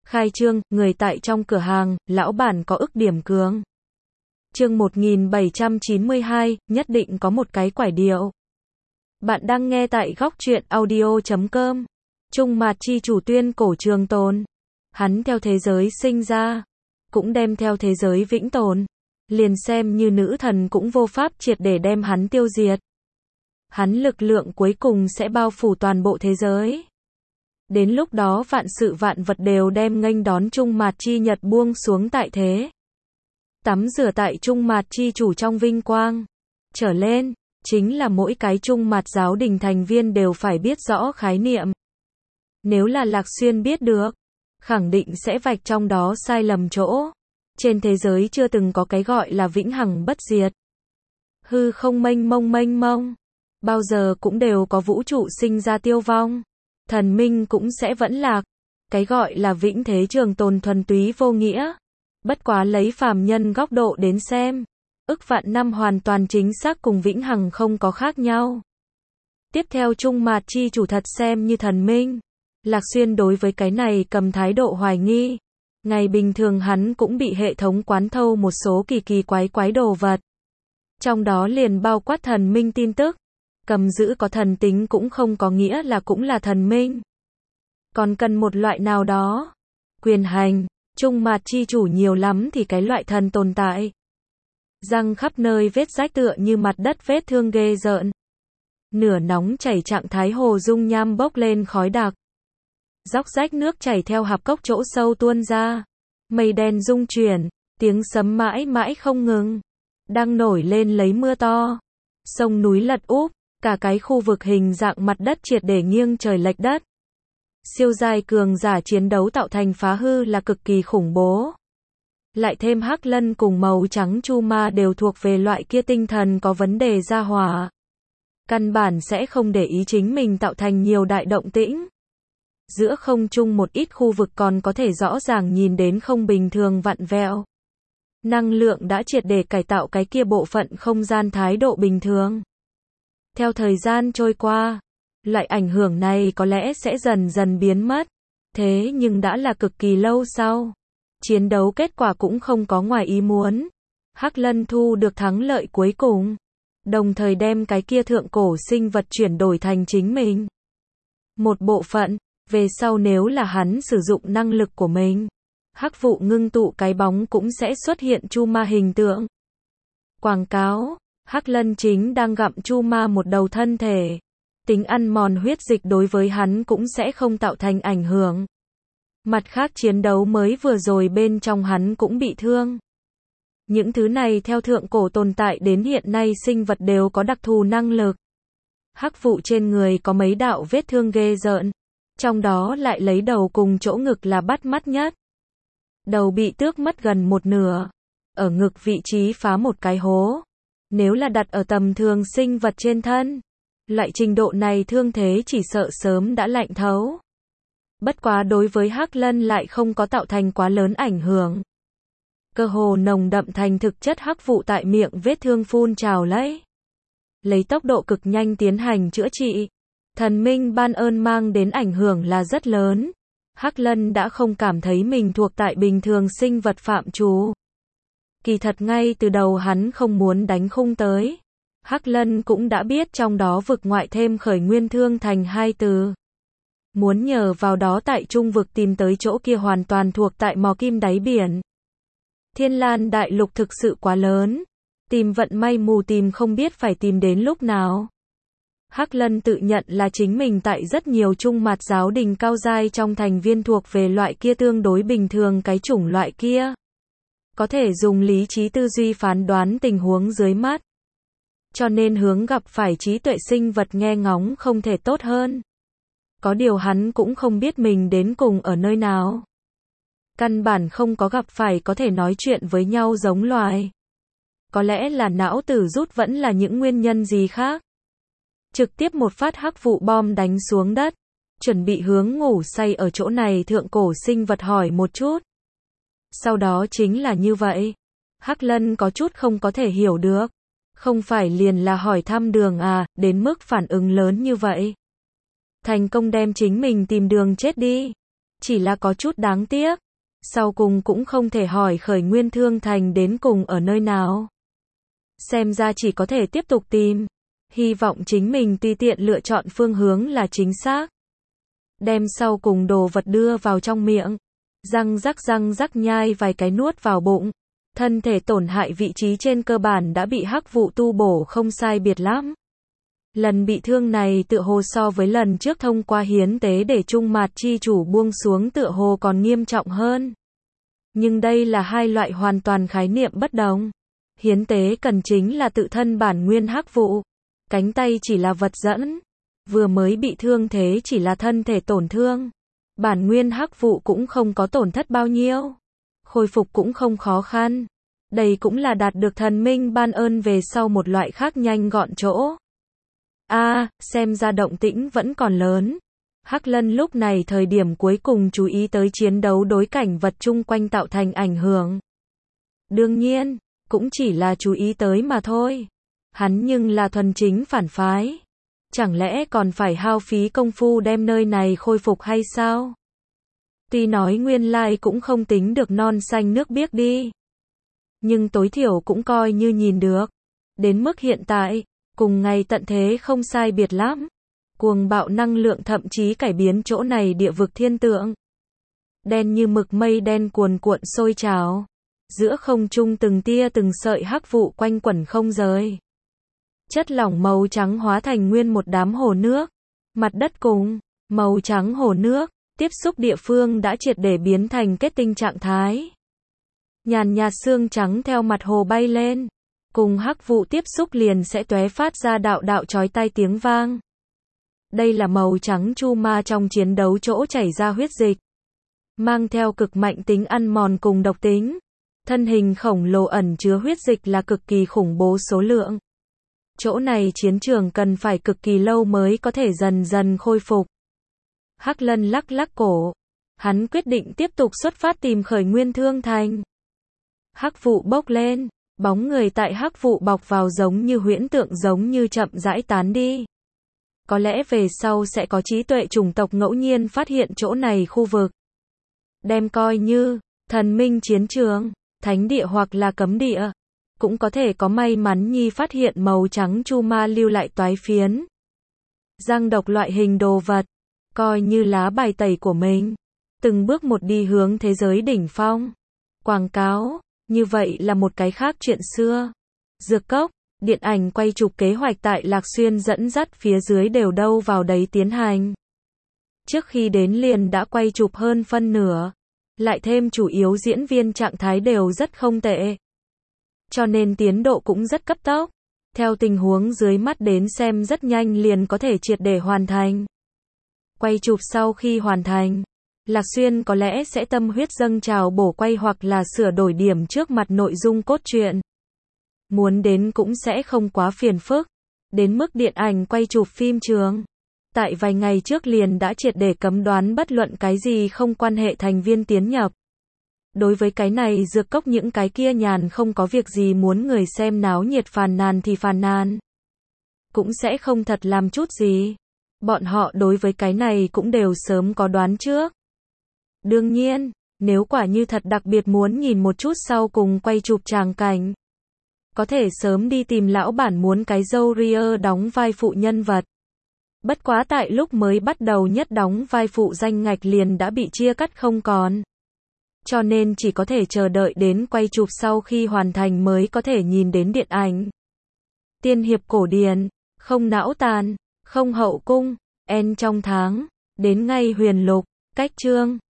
Khai trương, người tại trong cửa hàng, lão bản có ức điểm cường. Chương 1792, nhất định có một cái quải điệu. Bạn đang nghe tại góc truyện audio.com. Trung Mạt chi chủ tuyên cổ trường tồn. Hắn theo thế giới sinh ra, cũng đem theo thế giới vĩnh tồn. Liền xem như nữ thần cũng vô pháp triệt để đem hắn tiêu diệt. Hắn lực lượng cuối cùng sẽ bao phủ toàn bộ thế giới. Đến lúc đó vạn sự vạn vật đều đem nghênh đón Trung Mạt chi nhật buông xuống tại thế. Tắm rửa tại Trung Mạt chi chủ trong vinh quang. Trở lên, chính là mỗi cái Trung Mạt giáo đình thành viên đều phải biết rõ khái niệm. Nếu là Lạc Xuyên biết được, khẳng định sẽ vạch trong đó sai lầm chỗ. Trên thế giới chưa từng có cái gọi là vĩnh hằng bất diệt. Hư không mênh mông, bao giờ cũng đều có vũ trụ sinh ra tiêu vong. Thần minh cũng sẽ vẫn lạc. Cái gọi là vĩnh thế trường tồn thuần túy vô nghĩa. Bất quá lấy phàm nhân góc độ đến xem, ức vạn năm hoàn toàn chính xác cùng vĩnh hằng không có khác nhau. Tiếp theo Trung Mạt chi chủ thật xem như thần minh. Lạc Xuyên đối với cái này cầm thái độ hoài nghi. Ngày bình thường hắn cũng bị hệ thống quán thâu một số kỳ quái đồ vật. Trong đó liền bao quát thần minh tin tức. Cầm giữ có thần tính cũng không có nghĩa là cũng là thần minh. Còn cần một loại nào đó. Quyền hành, Trung Mạt chi chủ nhiều lắm thì cái loại thần tồn tại. Răng khắp nơi vết rách tựa như mặt đất vết thương ghê rợn. Nửa nóng chảy trạng thái hồ dung nham bốc lên khói đặc. Róc rách nước chảy theo hạp cốc chỗ sâu tuôn ra. Mây đen rung chuyển, tiếng sấm mãi mãi không ngừng. Đang nổi lên lấy mưa to. Sông núi lật úp, cả cái khu vực hình dạng mặt đất triệt để nghiêng trời lệch đất. Siêu giai cường giả chiến đấu tạo thành phá hư là cực kỳ khủng bố. Lại thêm Hắc Lân cùng màu trắng Chu Ma đều thuộc về loại kia tinh thần có vấn đề gia hỏa. Căn bản sẽ không để ý chính mình tạo thành nhiều đại động tĩnh. Giữa không trung một ít khu vực còn có thể rõ ràng nhìn đến không bình thường vặn vẹo. Năng lượng đã triệt để cải tạo cái kia bộ phận không gian thái độ bình thường. Theo thời gian trôi qua, loại ảnh hưởng này có lẽ sẽ dần dần biến mất. Thế nhưng đã là cực kỳ lâu sau. Chiến đấu kết quả cũng không có ngoài ý muốn. Hắc Lân thu được thắng lợi cuối cùng. Đồng thời đem cái kia thượng cổ sinh vật chuyển đổi thành chính mình. Một bộ phận, về sau nếu là hắn sử dụng năng lực của mình. Hắc vụ ngưng tụ cái bóng cũng sẽ xuất hiện Chu Ma hình tượng. Quảng cáo, Hắc Lân chính đang gặm Chu Ma một đầu thân thể. Tính ăn mòn huyết dịch đối với hắn cũng sẽ không tạo thành ảnh hưởng. Mặt khác chiến đấu mới vừa rồi bên trong hắn cũng bị thương. Những thứ này theo thượng cổ tồn tại đến hiện nay sinh vật đều có đặc thù năng lực. Hắc vụ trên người có mấy đạo vết thương ghê rợn. Trong đó lại lấy đầu cùng chỗ ngực là bắt mắt nhất. Đầu bị tước mất gần một nửa. Ở ngực vị trí phá một cái hố. Nếu là đặt ở tầm thường sinh vật trên thân, loại trình độ này thương thế chỉ sợ sớm đã lạnh thấu. Bất quá đối với Hắc Lân lại không có tạo thành quá lớn ảnh hưởng. Cơ hồ nồng đậm thành thực chất hắc vụ tại miệng vết thương phun trào lấy tốc độ cực nhanh tiến hành chữa trị. Thần minh ban ơn mang đến ảnh hưởng là rất lớn. Hắc Lân đã không cảm thấy mình thuộc tại bình thường sinh vật phạm trù. Kỳ thật ngay từ đầu hắn không muốn đánh khung tới. Hắc Lân cũng đã biết trong đó vực ngoại thêm khởi nguyên thương thành hai từ. Muốn nhờ vào đó tại trung vực tìm tới chỗ kia hoàn toàn thuộc tại mò kim đáy biển. Thiên Lan đại lục thực sự quá lớn. Tìm vận may mù tìm không biết phải tìm đến lúc nào. Hắc Lân tự nhận là chính mình tại rất nhiều Trung Mạt giáo đình cao giai trong thành viên thuộc về loại kia tương đối bình thường cái chủng loại kia. Có thể dùng lý trí tư duy phán đoán tình huống dưới mắt. Cho nên hướng gặp phải trí tuệ sinh vật nghe ngóng không thể tốt hơn. Có điều hắn cũng không biết mình đến cùng ở nơi nào. Căn bản không có gặp phải có thể nói chuyện với nhau giống loài. Có lẽ là não tử rút vẫn là những nguyên nhân gì khác. Trực tiếp một phát hắc vụ bom đánh xuống đất. Chuẩn bị hướng ngủ say ở chỗ này thượng cổ sinh vật hỏi một chút. Sau đó chính là như vậy. Hắc Lân có chút không có thể hiểu được. Không phải liền là hỏi thăm đường à, đến mức phản ứng lớn như vậy. Thành công đem chính mình tìm đường chết đi. Chỉ là có chút đáng tiếc. Sau cùng cũng không thể hỏi khởi nguyên thương thành đến cùng ở nơi nào. Xem ra chỉ có thể tiếp tục tìm. Hy vọng chính mình tùy tiện lựa chọn phương hướng là chính xác. Đem sau cùng đồ vật đưa vào trong miệng. Răng rắc nhai vài cái nuốt vào bụng. Thân thể tổn hại vị trí trên cơ bản đã bị hắc vụ tu bổ không sai biệt lắm. Lần bị thương này tựa hồ so với lần trước thông qua hiến tế để Trung Mạt chi chủ buông xuống tựa hồ còn nghiêm trọng hơn. Nhưng đây là hai loại hoàn toàn khái niệm bất đồng. Hiến tế cần chính là tự thân bản nguyên hắc vụ. Cánh tay chỉ là vật dẫn. Vừa mới bị thương thế chỉ là thân thể tổn thương. Bản nguyên hắc vụ cũng không có tổn thất bao nhiêu. Khôi phục cũng không khó khăn. Đây cũng là đạt được thần minh ban ơn về sau một loại khác nhanh gọn chỗ. Xem ra động tĩnh vẫn còn lớn. Hắc Lân lúc này thời điểm cuối cùng chú ý tới chiến đấu đối cảnh vật chung quanh tạo thành ảnh hưởng. Đương nhiên, cũng chỉ là chú ý tới mà thôi. Hắn nhưng là thuần chính phản phái. Chẳng lẽ còn phải hao phí công phu đem nơi này khôi phục hay sao? Tuy nói nguyên lai cũng không tính được non xanh nước biếc đi. Nhưng tối thiểu cũng coi như nhìn được. Đến mức hiện tại, cùng ngày tận thế không sai biệt lắm. Cuồng bạo năng lượng thậm chí cải biến chỗ này địa vực thiên tượng. Đen như mực mây đen cuồn cuộn sôi trào. Giữa không trung từng tia từng sợi hắc vụ quanh quẩn không rời. Chất lỏng màu trắng hóa thành nguyên một đám hồ nước. Mặt đất cùng màu trắng hồ nước, tiếp xúc địa phương đã triệt để biến thành kết tinh trạng thái. Nhàn nhạt sương trắng theo mặt hồ bay lên. Cùng hắc vụ tiếp xúc liền sẽ tóe phát ra đạo đạo chói tai tiếng vang. Đây là màu trắng chu ma trong chiến đấu chỗ chảy ra huyết dịch. Mang theo cực mạnh tính ăn mòn cùng độc tính. Thân hình khổng lồ ẩn chứa huyết dịch là cực kỳ khủng bố số lượng. Chỗ này chiến trường cần phải cực kỳ lâu mới có thể dần dần khôi phục. Hắc Lân lắc lắc cổ. Hắn quyết định tiếp tục xuất phát tìm khởi nguyên thương thành. Hắc vụ bốc lên. Bóng người tại hắc vụ bọc vào giống như huyễn tượng giống như chậm rãi tán đi. Có lẽ về sau sẽ có trí tuệ chủng tộc ngẫu nhiên phát hiện chỗ này khu vực. Đem coi như thần minh chiến trường, thánh địa hoặc là cấm địa. Cũng có thể có may mắn nhi phát hiện màu trắng chu ma lưu lại toái phiến. Răng độc loại hình đồ vật. Coi như lá bài tẩy của mình. Từng bước một đi hướng thế giới đỉnh phong. Quảng cáo. Như vậy là một cái khác chuyện xưa. Dược cốc, điện ảnh quay chụp kế hoạch tại Lạc Xuyên dẫn dắt phía dưới đều đâu vào đấy tiến hành. Trước khi đến liền đã quay chụp hơn phân nửa. Lại thêm chủ yếu diễn viên trạng thái đều rất không tệ. Cho nên tiến độ cũng rất cấp tốc. Theo tình huống dưới mắt đến xem rất nhanh liền có thể triệt để hoàn thành. Quay chụp sau khi hoàn thành. Lạc Xuyên có lẽ sẽ tâm huyết dâng trào bổ quay hoặc là sửa đổi điểm trước mặt nội dung cốt truyện. Muốn đến cũng sẽ không quá phiền phức. Đến mức điện ảnh quay chụp phim trường. Tại vài ngày trước liền đã triệt để cấm đoán bất luận cái gì không quan hệ thành viên tiến nhập. Đối với cái này dược cốc những cái kia nhàn không có việc gì muốn người xem náo nhiệt phàn nàn thì phàn nàn. Cũng sẽ không thật làm chút gì. Bọn họ đối với cái này cũng đều sớm có đoán trước. Đương nhiên, nếu quả như thật đặc biệt muốn nhìn một chút sau cùng quay chụp tràng cảnh. Có thể sớm đi tìm lão bản muốn cái dâu ria đóng vai phụ nhân vật. Bất quá tại lúc mới bắt đầu nhất đóng vai phụ danh ngạch liền đã bị chia cắt không còn. Cho nên chỉ có thể chờ đợi đến quay chụp sau khi hoàn thành mới có thể nhìn đến điện ảnh. Tiên hiệp cổ điển, không não tàn, không hậu cung, en trong tháng, đến ngay huyền lục, cách chương.